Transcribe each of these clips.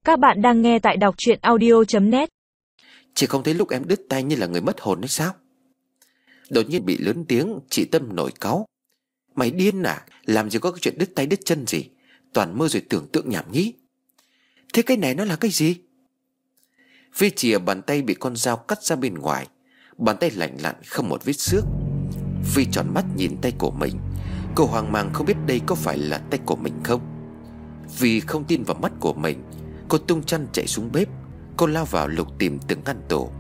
Các bạn đang nghe tại đọc truyện audio.net. Chị không thấy lúc em đứt tay như là người mất hồn hay sao? Đột nhiên bị lớn tiếng, chị Tâm nổi cáu. Mày điên à? Làm gì có cái chuyện đứt tay đứt chân gì? Toàn mơ rồi tưởng tượng nhảm nhí. Thế cái này nó là cái gì? Vi chìa bàn tay bị con dao cắt ra bên ngoài. Bàn tay lạnh lặn không một vết xước. Vi tròn mắt nhìn tay của mình. Cô hoang mang không biết đây có phải là tay của mình không. Vì không tin vào mắt của mình, cô tung chăn chạy xuống bếp. Cô lao vào lục tìm từng ngăn tủ.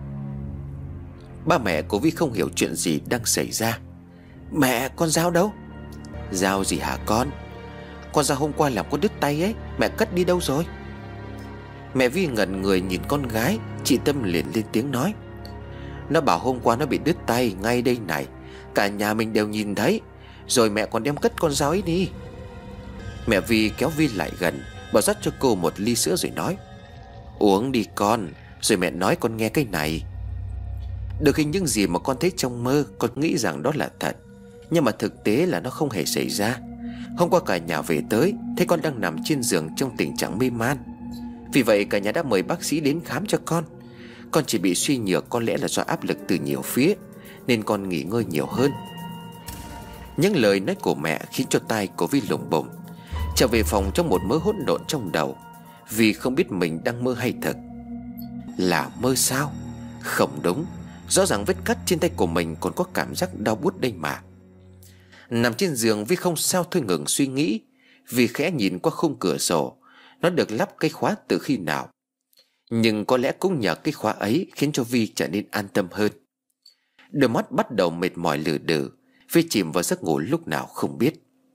Ba mẹ của Vi không hiểu chuyện gì đang xảy ra. Mẹ, con dao đâu? Dao gì hả con? Con dao hôm qua làm con đứt tay ấy, mẹ cất đi đâu rồi? Mẹ Vi ngẩn người nhìn con gái. Chị Tâm liền lên tiếng nói. Nó bảo hôm qua nó bị đứt tay ngay đây này. Cả nhà mình đều nhìn thấy. Rồi mẹ còn đem cất con dao ấy đi. Mẹ Vi kéo Vi lại gần, bảo rót cho cô một ly sữa rồi nói. Uống đi con, rồi mẹ nói con nghe cái này. Được hình những gì mà con thấy trong mơ, con nghĩ rằng đó là thật. Nhưng mà thực tế là nó không hề xảy ra. Hôm qua cả nhà về tới, thấy con đang nằm trên giường trong tình trạng mê man. Vì vậy cả nhà đã mời bác sĩ đến khám cho con. Con chỉ bị suy nhược, có lẽ là do áp lực từ nhiều phía, nên con nghỉ ngơi nhiều hơn. Những lời nói của mẹ khiến cho tai của Vi lủng bùng. Trở về phòng trong một mớ hỗn độn trong đầu, vì không biết mình đang mơ hay thật. Là mơ sao? Không đúng. Rõ ràng vết cắt trên tay của mình còn có cảm giác đau buốt đây mà. Nằm trên giường, Vi không sao thôi ngừng suy nghĩ. Vì khẽ nhìn qua khung cửa sổ. Nó được lắp cây khóa từ khi nào? Nhưng có lẽ cũng nhờ cây khóa ấy khiến cho Vi trở nên an tâm hơn. Đôi mắt bắt đầu mệt mỏi lử đừ. Vi chìm vào giấc ngủ lúc nào không biết.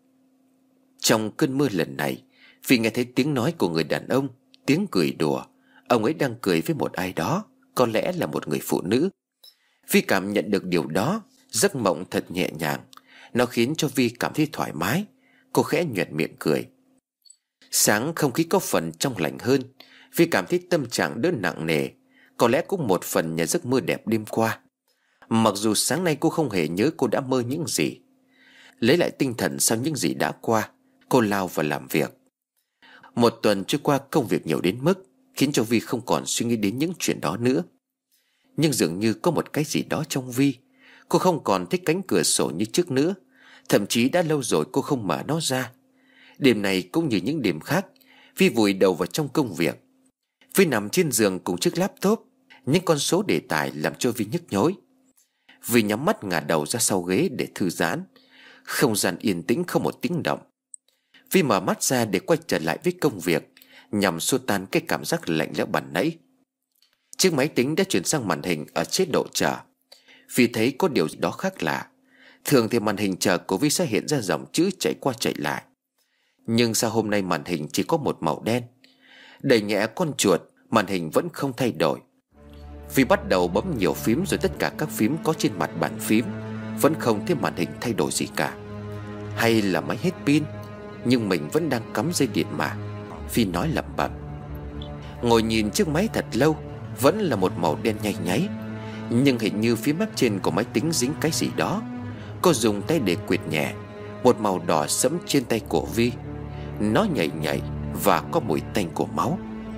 Trong cơn mơ lần này, Vi nghe thấy tiếng nói của người đàn ông, tiếng cười đùa. Ông ấy đang cười với một ai đó, có lẽ là một người phụ nữ. Vi cảm nhận được điều đó. Giấc mộng thật nhẹ nhàng. Nó khiến cho Vi cảm thấy thoải mái. Cô khẽ nhoẻn miệng cười. Sáng không khí có phần trong lành hơn. Vi cảm thấy tâm trạng đỡ nặng nề. Có lẽ cũng một phần nhờ giấc mơ đẹp đêm qua. Mặc dù sáng nay cô không hề nhớ cô đã mơ những gì. Lấy lại tinh thần sau những gì đã qua, cô lao vào làm việc. Một tuần trôi qua, công việc nhiều đến mức khiến cho Vi không còn suy nghĩ đến những chuyện đó nữa. Nhưng dường như có một cái gì đó trong Vi. Cô không còn thích cánh cửa sổ như trước nữa. Thậm chí đã lâu rồi cô không mở nó ra. Đêm này cũng như những đêm khác, Vi vùi đầu vào trong công việc. Vi nằm trên giường cùng chiếc laptop. Những con số đề tài làm cho Vi nhức nhối. Vi nhắm mắt ngả đầu ra sau ghế để thư giãn. Không gian yên tĩnh, không một tiếng động. Vi mở mắt ra để quay trở lại với công việc, nhằm xua tan cái cảm giác lạnh lẽo ban nãy. Chiếc máy tính đã chuyển sang màn hình ở chế độ chờ. Vi thấy có điều gì đó khác lạ. Thường thì màn hình chờ của Vi sẽ hiện ra dòng chữ chạy qua chạy lại. Nhưng sao hôm nay màn hình chỉ có một màu đen? Đẩy nhẹ con chuột, màn hình vẫn không thay đổi. Vi bắt đầu bấm nhiều phím, rồi tất cả các phím có trên mặt bàn phím vẫn không thấy màn hình thay đổi gì cả. Hay là máy hết pin? Nhưng mình vẫn đang cắm dây điện mà, Vi nói lẩm bẩm. Ngồi nhìn chiếc máy thật lâu, vẫn là một màu đen nhay nháy. Nhưng hình như phía mép trên của máy tính dính cái gì đó. Cô dùng tay để quệt nhẹ. Một màu đỏ sẫm trên tay của Vi. Nó nhảy nhảy và có mùi tanh của máu.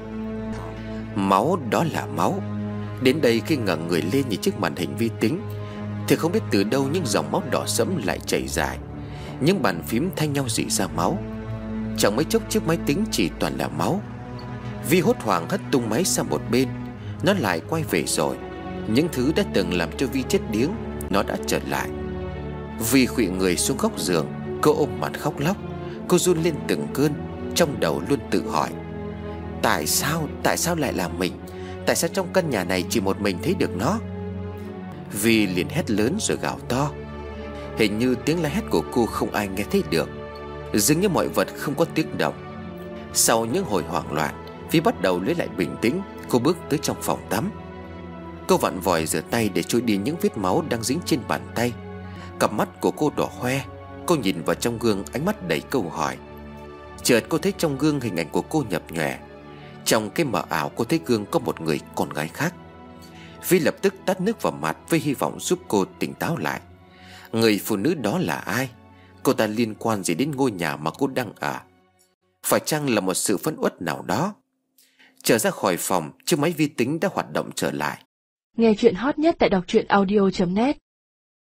Máu, đó là máu. Đến đây khi ngẩng người lên nhìn chiếc màn hình vi tính, thì không biết từ đâu những dòng máu đỏ sẫm lại chảy dài. Những bàn phím thay nhau rỉ ra máu. Chẳng mấy chốc chiếc máy tính chỉ toàn là máu. Vi hốt hoảng hất tung máy sang một bên. Nó lại quay về rồi. Những thứ đã từng làm cho Vi chết điếng, nó đã trở lại. Vi khuỵu người xuống góc giường. Cô ôm mặt khóc lóc. Cô run lên từng cơn. Trong đầu luôn tự hỏi, tại sao lại là mình? Tại sao trong căn nhà này chỉ một mình thấy được nó? Vi liền hét lớn rồi gào to. Hình như tiếng la hét của cô không ai nghe thấy được. Dường như mọi vật không có tiếng động. Sau những hồi hoảng loạn, Vi bắt đầu lấy lại bình tĩnh. Cô bước tới trong phòng tắm. Cô vặn vòi rửa tay để trôi đi những vết máu đang dính trên bàn tay. Cặp mắt của cô đỏ hoe. Cô nhìn vào trong gương, ánh mắt đầy câu hỏi. Chợt cô thấy trong gương hình ảnh của cô nhập nhòe. Trong cái mờ ảo cô thấy gương có một người con gái khác. Vi lập tức tát nước vào mặt với hy vọng giúp cô tỉnh táo lại. Người phụ nữ đó là ai? Cô ta liên quan gì đến ngôi nhà mà cô đang ở? Phải chăng là một sự phẫn uất nào đó? Trở ra khỏi phòng, chiếc máy vi tính đã hoạt động trở lại. Nghe chuyện hot nhất tại đọc truyện audio.net.